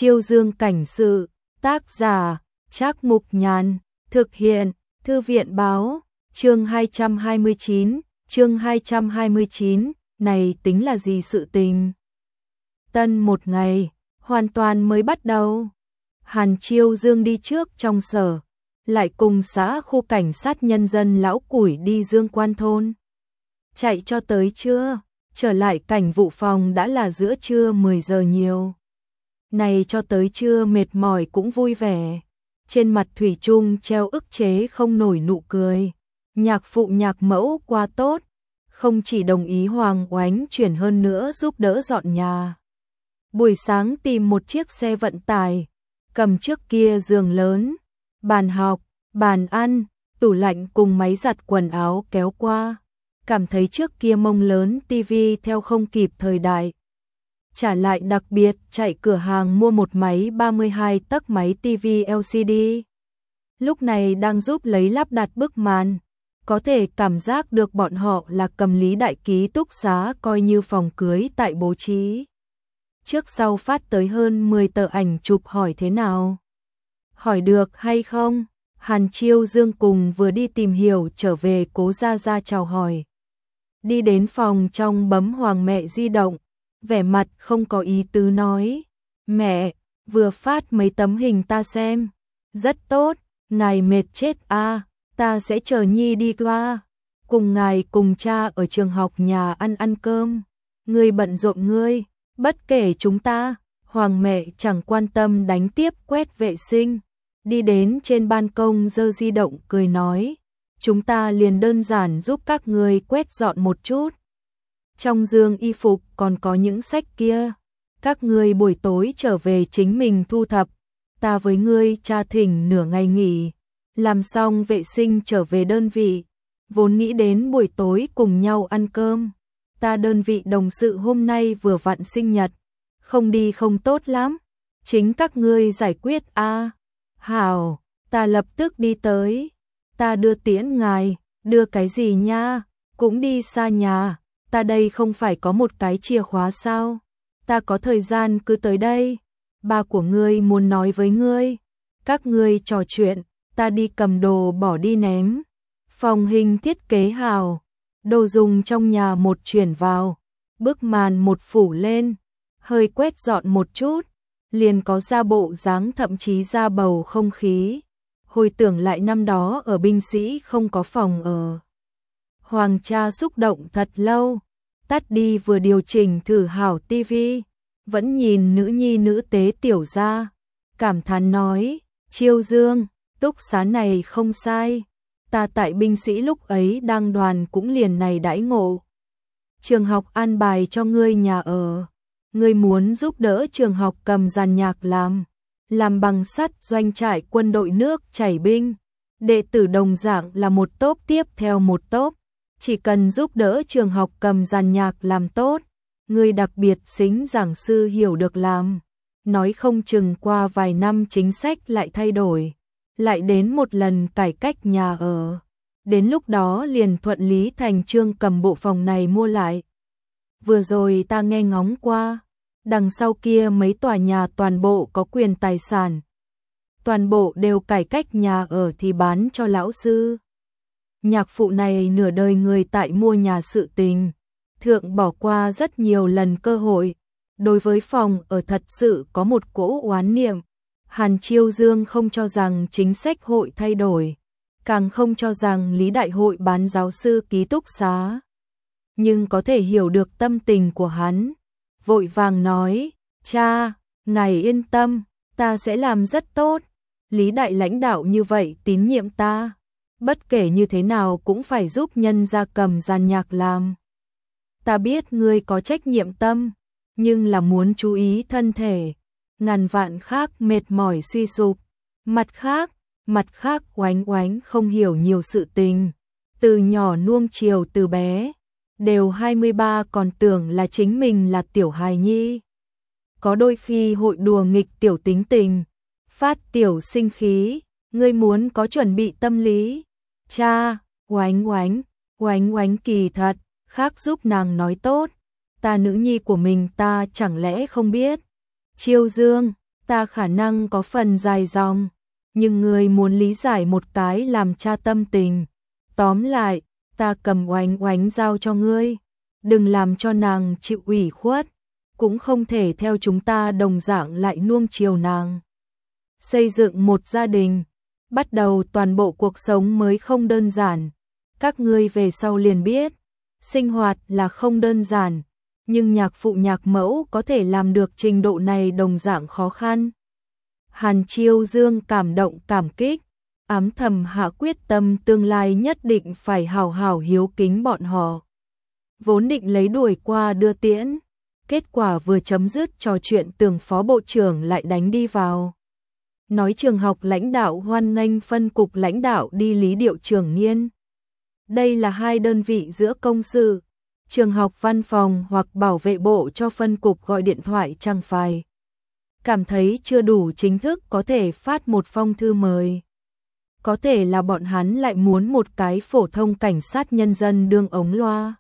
Chiêu Dương cảnh sự, tác giả, Trác Mục Nhàn, thực hiện, Thư viện báo, chương 229, này tính là gì sự tình? Tân một ngày, hoàn toàn mới bắt đầu. Hàn Chiêu Dương đi trước trong sở, lại cùng xã khu cảnh sát nhân dân Lão Củi đi Dương Quan thôn. Chạy cho tới trưa, trở lại cảnh vụ phòng đã là giữa trưa 10 giờ nhiều. Này cho tới trưa mệt mỏi cũng vui vẻ. Trên mặt thủy chung treo ức chế không nổi nụ cười. Nhạc phụ nhạc mẫu quá tốt, không chỉ đồng ý Hoàng Oánh chuyển hơn nữa giúp đỡ dọn nhà. Buổi sáng tìm một chiếc xe vận tải, cầm trước kia giường lớn, bàn học, bàn ăn, tủ lạnh cùng máy giặt quần áo kéo qua. Cảm thấy trước kia mông lớn tivi theo không kịp thời đại. Trả lại đặc biệt chạy cửa hàng mua một máy 32 tấc máy tivi LCD. Lúc này đang giúp lấy lắp đặt bức màn. Có thể cảm giác được bọn họ là cầm Lý Đại ký túc xá coi như phòng cưới tại bố trí. Trước sau phát tới hơn 10 tờ ảnh chụp hỏi thế nào. Hỏi được hay không? Hàn Chiêu Dương cùng vừa đi tìm hiểu trở về Cố Gia Gia chào hỏi. Đi đến phòng trong bấm Hoàng mẹ di động, vẻ mặt không có ý tứ nói. Mẹ, vừa phát mấy tấm hình ta xem. Rất tốt, ngài mệt chết à, ta sẽ chờ Nhi đi qua. Cùng ngài cùng cha ở trường học nhà ăn cơm. Ngươi bận rộn ngươi, bất kể chúng ta. Hoàng mẹ chẳng quan tâm đánh tiếp quét vệ sinh. Đi đến trên ban công giơ di động cười nói. Chúng ta liền đơn giản giúp các người quét dọn một chút. Trong giường y phục còn có những sách kia. Các người buổi tối trở về chính mình thu thập. Ta với ngươi cha thỉnh nửa ngày nghỉ. Làm xong vệ sinh trở về đơn vị. Vốn nghĩ đến buổi tối cùng nhau ăn cơm. Ta đơn vị đồng sự hôm nay vừa vặn sinh nhật. Không đi không tốt lắm. Chính các ngươi giải quyết a. Hảo, ta lập tức đi tới. Ta đưa tiễn ngài, đưa cái gì nha, cũng đi xa nhà, ta đây không phải có một cái chìa khóa sao, ta có thời gian cứ tới đây, ba của ngươi muốn nói với ngươi, các ngươi trò chuyện, ta đi cầm đồ bỏ đi ném, phòng hình thiết kế hào, đồ dùng trong nhà một chuyển vào, bức màn một phủ lên, hơi quét dọn một chút, liền có ra bộ dáng thậm chí ra bầu không khí. Hồi tưởng lại năm đó ở binh sĩ không có phòng ở. Hoàng cha xúc động thật lâu, tắt đi vừa điều chỉnh thử hảo tivi, vẫn nhìn nữ nhi nữ tế tiểu gia, cảm thán nói, Chiêu Dương, túc xá này không sai, ta tại binh sĩ lúc ấy đang đoàn cũng liền này đãi ngộ. Trường học an bài cho ngươi nhà ở, ngươi muốn giúp đỡ trường học cầm dàn nhạc làm bằng sắt doanh trại quân đội nước chảy binh, đệ tử đồng dạng là một tốp tiếp theo một tốp, chỉ cần giúp đỡ trường học cầm dàn nhạc làm tốt, người đặc biệt xính giảng sư hiểu được làm, nói không chừng qua vài năm chính sách lại thay đổi, lại đến một lần cải cách nhà ở, đến lúc đó liền thuận lý thành chương cầm bộ phòng này mua lại. Vừa rồi ta nghe ngóng qua, đằng sau kia mấy tòa nhà toàn bộ có quyền tài sản. Toàn bộ đều cải cách nhà ở thì bán cho lão sư. Nhạc phụ này nửa đời người tại mua nhà sự tình. Thượng bỏ qua rất nhiều lần cơ hội. Đối với phòng ở thật sự có một cỗ oán niệm. Hàn Chiêu Dương không cho rằng chính sách hội thay đổi. Càng không cho rằng Lý Đại hội bán giáo sư ký túc xá. Nhưng có thể hiểu được tâm tình của hắn. Vội vàng nói, cha, ngài yên tâm, ta sẽ làm rất tốt. Lý Đại lãnh đạo như vậy tín nhiệm ta. Bất kể như thế nào cũng phải giúp nhân gia cầm dàn nhạc làm. Ta biết ngươi có trách nhiệm tâm, nhưng là muốn chú ý thân thể. Ngàn vạn khác mệt mỏi suy sụp. Mặt khác oánh oánh không hiểu nhiều sự tình. Từ nhỏ nuông chiều từ bé. Đều 23 còn tưởng là chính mình là tiểu hài nhi. Có đôi khi hội đùa nghịch tiểu tính tình, phát tiểu sinh khí, ngươi muốn có chuẩn bị tâm lý. Cha, oánh oánh kỳ thật, khác giúp nàng nói tốt, ta nữ nhi của mình ta chẳng lẽ không biết. Chiêu Dương, ta khả năng có phần dài dòng, nhưng ngươi muốn lý giải một cái làm cha tâm tình. Tóm lại, ta cầm Oánh Oánh giao cho ngươi, đừng làm cho nàng chịu ủy khuất, cũng không thể theo chúng ta đồng dạng lại nuông chiều nàng. Xây dựng một gia đình, bắt đầu toàn bộ cuộc sống mới không đơn giản, các ngươi về sau liền biết, sinh hoạt là không đơn giản, nhưng nhạc phụ nhạc mẫu có thể làm được trình độ này đồng dạng khó khăn. Hàn Chiêu Dương cảm động cảm kích, ám thầm hạ quyết tâm tương lai nhất định phải hào hào hiếu kính bọn họ. Vốn định lấy đuổi qua đưa tiễn, kết quả vừa chấm dứt trò chuyện Tường phó bộ trưởng lại đánh đi vào. Nói trường học lãnh đạo hoan nghênh phân cục lãnh đạo đi Lý Điệu Trường Nghiên. Đây là hai đơn vị giữa công sự, trường học văn phòng hoặc bảo vệ bộ cho phân cục gọi điện thoại chẳng phải. Cảm thấy chưa đủ chính thức có thể phát một phong thư mời. Có thể là bọn hắn lại muốn một cái phổ thông cảnh sát nhân dân đương ống loa.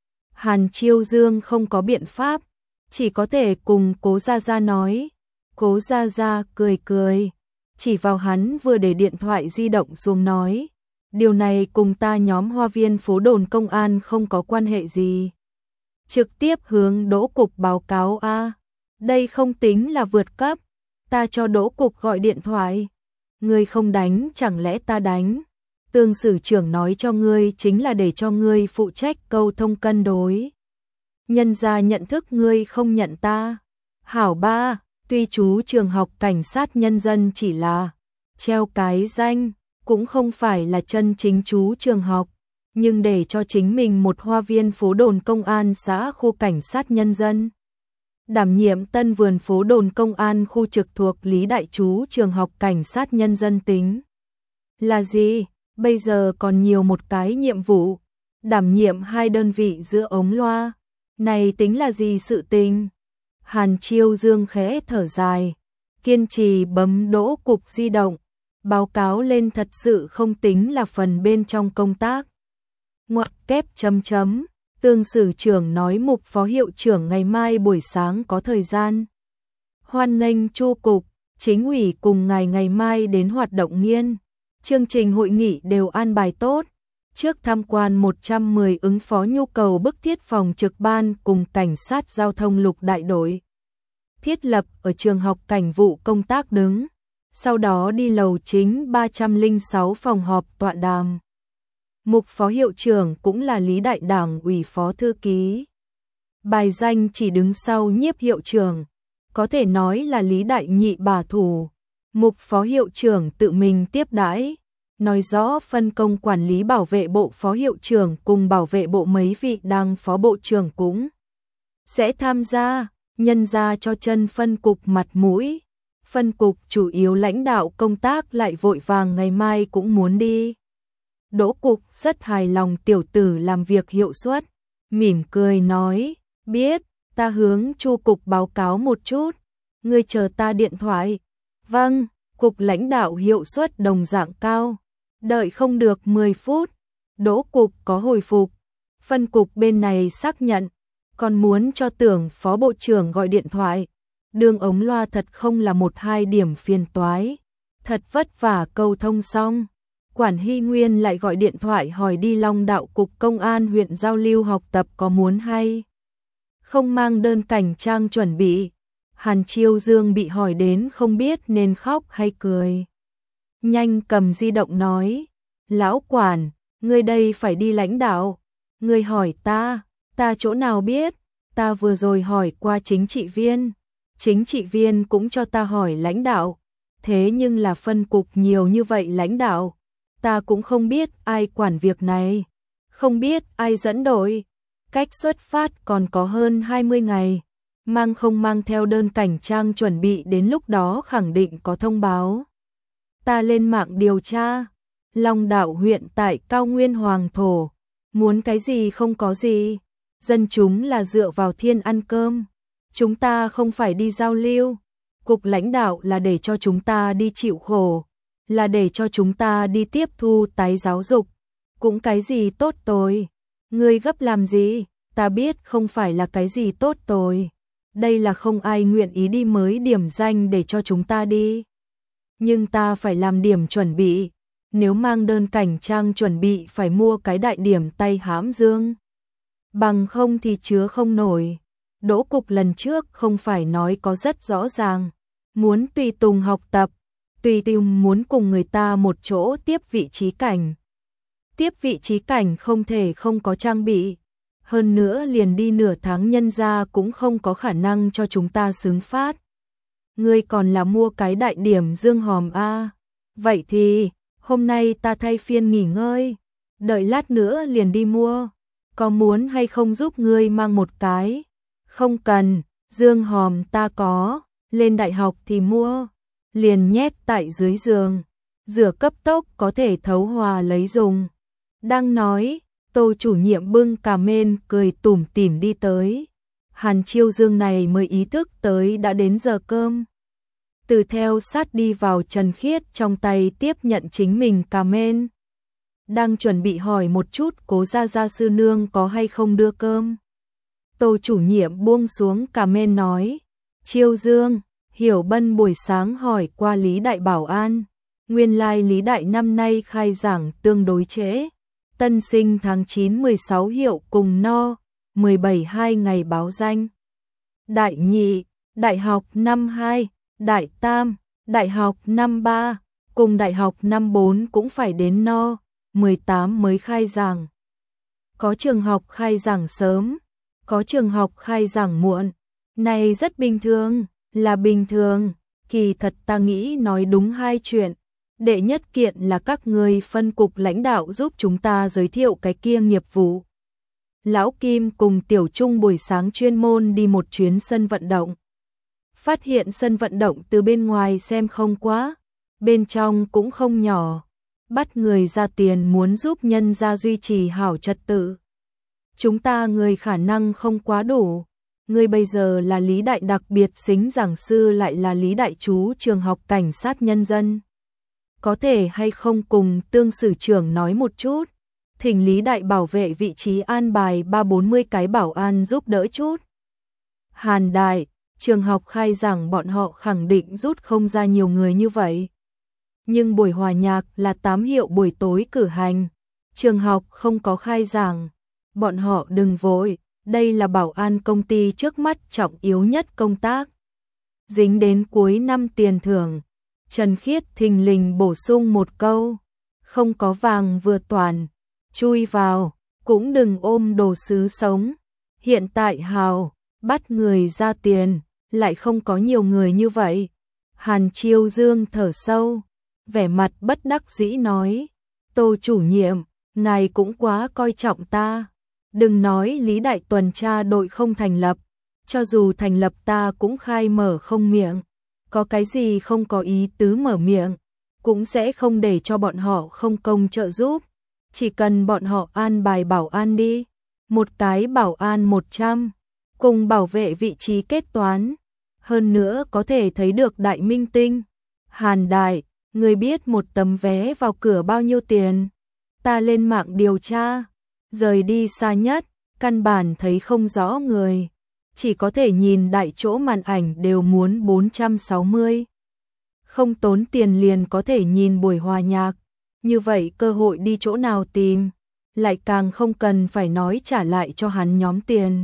Hàn Chiêu Dương không có biện pháp, chỉ có thể cùng Cố Gia Gia nói. Cố Gia Gia cười cười, chỉ vào hắn vừa để điện thoại di động xuống nói. Điều này cùng ta nhóm Hoa Viên phố đồn công an không có quan hệ gì. Trực tiếp hướng Đỗ Cục báo cáo a. Đây không tính là vượt cấp, ta cho Đỗ Cục gọi điện thoại. Ngươi không đánh chẳng lẽ ta đánh? Tương sử trưởng nói cho ngươi chính là để cho ngươi phụ trách câu thông cân đối. Nhân ra nhận thức ngươi không nhận ta. Hảo ba, tuy chú trường học cảnh sát nhân dân chỉ là treo cái danh, cũng không phải là chân chính chú trường học, nhưng để cho chính mình một Hoa Viên phố đồn công an xã khu cảnh sát nhân dân. Đảm nhiệm Tân Vườn phố đồn công an khu trực thuộc Lý Đại chú trường học cảnh sát nhân dân tính. Là gì? Bây giờ còn nhiều một cái nhiệm vụ, đảm nhiệm hai đơn vị giữa ống loa. Này tính là gì sự tình? Hàn Chiêu Dương khẽ thở dài, kiên trì bấm Đỗ Cục di động, báo cáo lên thật sự không tính là phần bên trong công tác. Ngoặc kép chấm chấm. Tương sử trưởng nói Mục phó hiệu trưởng ngày mai buổi sáng có thời gian. Hoan nghênh Chu Cục, chính ủy cùng ngài ngày mai đến hoạt động nghiên. Chương trình hội nghị đều an bài tốt. Trước tham quan 110 ứng phó nhu cầu bức thiết phòng trực ban cùng cảnh sát giao thông lục đại đội. Thiết lập ở trường học cảnh vụ công tác đứng. Sau đó đi lầu chính 306 phòng họp tọa đàm. Mục phó hiệu trưởng cũng là Lý Đại Đảng ủy phó thư ký. Bài danh chỉ đứng sau Nhiếp hiệu trưởng, có thể nói là Lý Đại nhị bà thủ. Mục phó hiệu trưởng tự mình tiếp đãi, nói rõ phân công quản lý bảo vệ bộ phó hiệu trưởng cùng bảo vệ bộ mấy vị đang phó bộ trưởng cũng sẽ tham gia, nhân ra cho chân phân cục mặt mũi. Phân cục chủ yếu lãnh đạo công tác lại vội vàng ngày mai cũng muốn đi. Đỗ Cục rất hài lòng tiểu tử làm việc hiệu suất, mỉm cười nói, biết, ta hướng Chu Cục báo cáo một chút, ngươi chờ ta điện thoại. Vâng, Cục lãnh đạo hiệu suất đồng dạng cao, đợi không được 10 phút, Đỗ Cục có hồi phục, phân cục bên này xác nhận, còn muốn cho Tưởng phó bộ trưởng gọi điện thoại, đường ống loa thật không là một hai điểm phiền toái, thật vất vả câu thông xong. Quản Hy Nguyên lại gọi điện thoại hỏi đi Long Đạo Cục Công an huyện giao lưu học tập có muốn hay không mang đơn cảnh trang chuẩn bị. Hàn Chiêu Dương bị hỏi đến không biết nên khóc hay cười. Nhanh cầm di động nói, lão quản, ngươi đây phải đi lãnh đạo. Ngươi hỏi ta chỗ nào biết, ta vừa rồi hỏi qua chính trị viên cũng cho ta hỏi lãnh đạo. Thế nhưng là phân cục nhiều như vậy lãnh đạo, ta cũng không biết ai quản việc này, không biết ai dẫn đội. Cách xuất phát còn có hơn 20 ngày, mang không mang theo đơn cảnh trang chuẩn bị đến lúc đó khẳng định có thông báo. Ta lên mạng điều tra, Long Đạo huyện tại cao nguyên hoàng thổ, muốn cái gì không có gì, dân chúng là dựa vào thiên ăn cơm, chúng ta không phải đi giao lưu, cục lãnh đạo là để cho chúng ta đi chịu khổ, là để cho chúng ta đi tiếp thu tái giáo dục, cũng cái gì tốt tồi. Ngươi gấp làm gì, ta biết không phải là cái gì tốt tồi. đây là không ai nguyện ý đi mới điểm danh để cho chúng ta đi. Nhưng ta phải làm điểm chuẩn bị, nếu mang đơn cảnh trang chuẩn bị phải mua cái đại điểm tay hãm dương. Bằng không thì chứa không nổi. Đỗ Cục lần trước không phải nói có rất rõ ràng, muốn tùy tùng học tập, tùy tùng muốn cùng người ta một chỗ tiếp vị trí cảnh. Tiếp vị trí cảnh không thể không có trang bị, hơn nữa liền đi nửa tháng nhân ra cũng không có khả năng cho chúng ta xứng phát. Ngươi còn là mua cái đại điểm dương hòm a. Vậy thì, hôm nay ta thay phiên nghỉ ngơi, đợi lát nữa liền đi mua. Có muốn hay không giúp ngươi mang một cái? Không cần, dương hòm ta có, lên đại học thì mua. Liền nhét tại dưới giường, rửa cấp tốc có thể thấu hòa lấy dùng. Đang nói, Tô chủ nhiệm bưng cà mên cười tủm tỉm đi tới. Hàn Chiêu Dương này mới ý thức tới đã đến giờ cơm. Từ theo sát đi vào Trần Khiết trong tay tiếp nhận chính mình cà mên. Đang chuẩn bị hỏi một chút Cố gia sư nương có hay không đưa cơm. Tô chủ nhiệm buông xuống cà mên nói, Chiêu Dương, Hiểu Bân buổi sáng hỏi qua Lý Đại bảo an, nguyên lai Lý Đại năm nay khai giảng tương đối trễ, tân sinh tháng 9 16 hiệu cùng no, 17 2 ngày báo danh. Đại nhị, đại học năm 2, đại tam, đại học năm 3, cùng đại học năm 4 cũng phải đến no, 18 mới khai giảng. Có trường học khai giảng sớm, có trường học khai giảng muộn, này rất bình thường, là bình thường, kỳ thật ta nghĩ nói đúng hai chuyện. Đệ nhất kiện là các người phân cục lãnh đạo giúp chúng ta giới thiệu cái kia nghiệp vụ. Lão Kim cùng Tiểu Trung buổi sáng chuyên môn đi một chuyến sân vận động. Phát hiện sân vận động từ bên ngoài xem không quá, bên trong cũng không nhỏ. Bắt người ra tiền muốn giúp nhân gia duy trì hảo trật tự. Chúng ta người khả năng không quá đủ. Người bây giờ là Lý Đại đặc biệt xính giảng sư lại là Lý Đại chú trường học cảnh sát nhân dân. Có thể hay không cùng tương sử trưởng nói một chút, thỉnh Lý Đại bảo vệ vị trí an bài 30-40 cái bảo an giúp đỡ chút. Hàn Đại, trường học khai giảng bọn họ khẳng định rút không ra nhiều người như vậy. Nhưng buổi hòa nhạc là 8 hiệu buổi tối cử hành, trường học không có khai giảng. Bọn họ đừng vội, đây là bảo an công ty trước mắt trọng yếu nhất công tác. Dính đến cuối năm tiền thưởng. Trần Khiết thình lình bổ sung một câu, không có vàng vừa toàn, chui vào, cũng đừng ôm đồ sứ sống. Hiện tại hào, bắt người ra tiền, lại không có nhiều người như vậy. Hàn Chiêu Dương thở sâu, vẻ mặt bất đắc dĩ nói, Tô chủ nhiệm, ngài cũng quá coi trọng ta. Đừng nói Lý Đại tuần tra đội không thành lập, cho dù thành lập ta cũng khai mở không miệng. Có cái gì không có ý tứ mở miệng, cũng sẽ không để cho bọn họ không công trợ giúp. Chỉ cần bọn họ an bài bảo an đi, một cái bảo an 100, cùng bảo vệ vị trí kết toán. Hơn nữa có thể thấy được đại minh tinh. Hàn Đại, người biết một tấm vé vào cửa bao nhiêu tiền? Ta lên mạng điều tra, rời đi xa nhất, căn bản thấy không rõ người. Chỉ có thể nhìn đại chỗ màn ảnh đều muốn 460. Không tốn tiền liền có thể nhìn buổi hòa nhạc. Như vậy cơ hội đi chỗ nào tìm, lại càng không cần phải nói trả lại cho hắn nhóm tiền.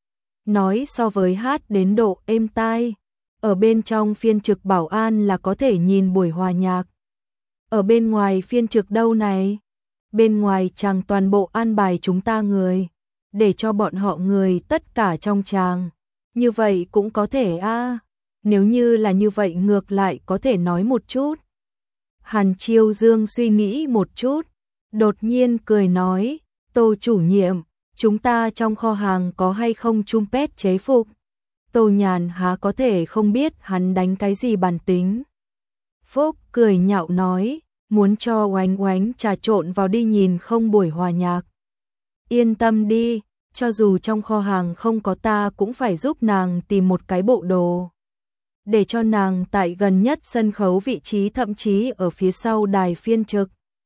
Nói so với hát đến độ êm tai, ở bên trong phiên trực bảo an là có thể nhìn buổi hòa nhạc. Ở bên ngoài phiên trực đâu này? Bên ngoài chàng toàn bộ an bài chúng ta người, để cho bọn họ người tất cả trong chàng. Như vậy cũng có thể a. Nếu như là như vậy ngược lại có thể nói một chút. Hàn Chiêu Dương suy nghĩ một chút, đột nhiên cười nói, Tô chủ nhiệm, chúng ta trong kho hàng có hay không trumpet chế phục? Tô Nhàn há có thể không biết hắn đánh cái gì bản tính. Phúc cười nhạo nói, muốn cho Oánh Oánh trà trộn vào đi nhìn không buổi hòa nhạc. Yên tâm đi, cho dù trong kho hàng không có ta cũng phải giúp nàng tìm một cái bộ đồ. Để cho nàng tại gần nhất sân khấu vị trí thậm chí ở phía sau đài phiên trực.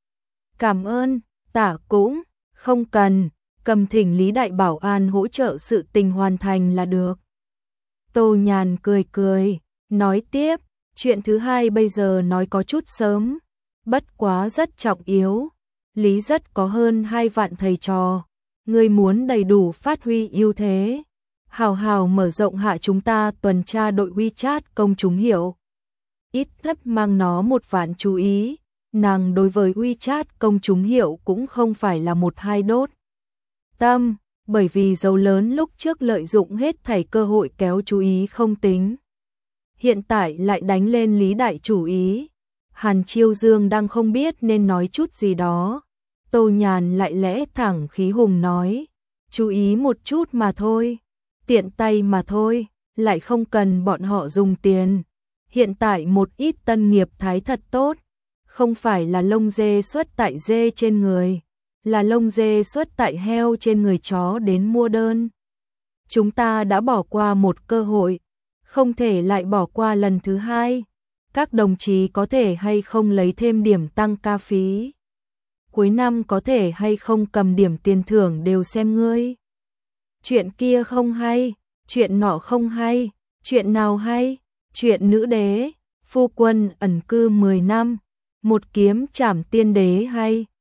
Cảm ơn, tả cũng, không cần, cầm thỉnh Lý Đại bảo an hỗ trợ sự tình hoàn thành là được. Tô Nhàn cười cười, nói tiếp, chuyện thứ hai bây giờ nói có chút sớm, bất quá rất trọng yếu. Lý rất có hơn 2 vạn thầy trò, ngươi muốn đầy đủ phát huy ưu thế, hào hào mở rộng hạ chúng ta tuần tra đội WeChat công chúng hiểu. Ít thấp mang nó 1 vạn chú ý, nàng đối với WeChat công chúng hiệu cũng không phải là một hai đốt tâm, bởi vì dấu lớn lúc trước lợi dụng hết thảy cơ hội kéo chú ý không tính. Hiện tại lại đánh lên Lý đại chủ ý. Hàn Chiêu Dương đang không biết nên nói chút gì đó. Tô Nhàn lại lẽ thẳng khí hùng nói, chú ý một chút mà thôi, tiện tay mà thôi, lại không cần bọn họ dùng tiền. Hiện tại một ít tân nghiệp thái thật tốt, không phải là lông dê xuất tại dê trên người, là lông dê xuất tại heo trên người chó đến mua đơn. Chúng ta đã bỏ qua một cơ hội, không thể lại bỏ qua lần thứ hai. Các đồng chí có thể hay không lấy thêm điểm tăng ca phí? Cuối năm có thể hay không cầm điểm tiền thưởng đều xem ngươi. Chuyện kia không hay, chuyện nọ không hay, chuyện nào hay? Chuyện nữ đế, phu quân ẩn cư 10 năm, một kiếm trảm tiên đế hay,